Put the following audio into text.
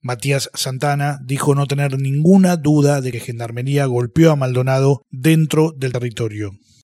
Matías Santana dijo no tener ninguna duda de que Gendarmería golpeó a Maldonado dentro del territorio.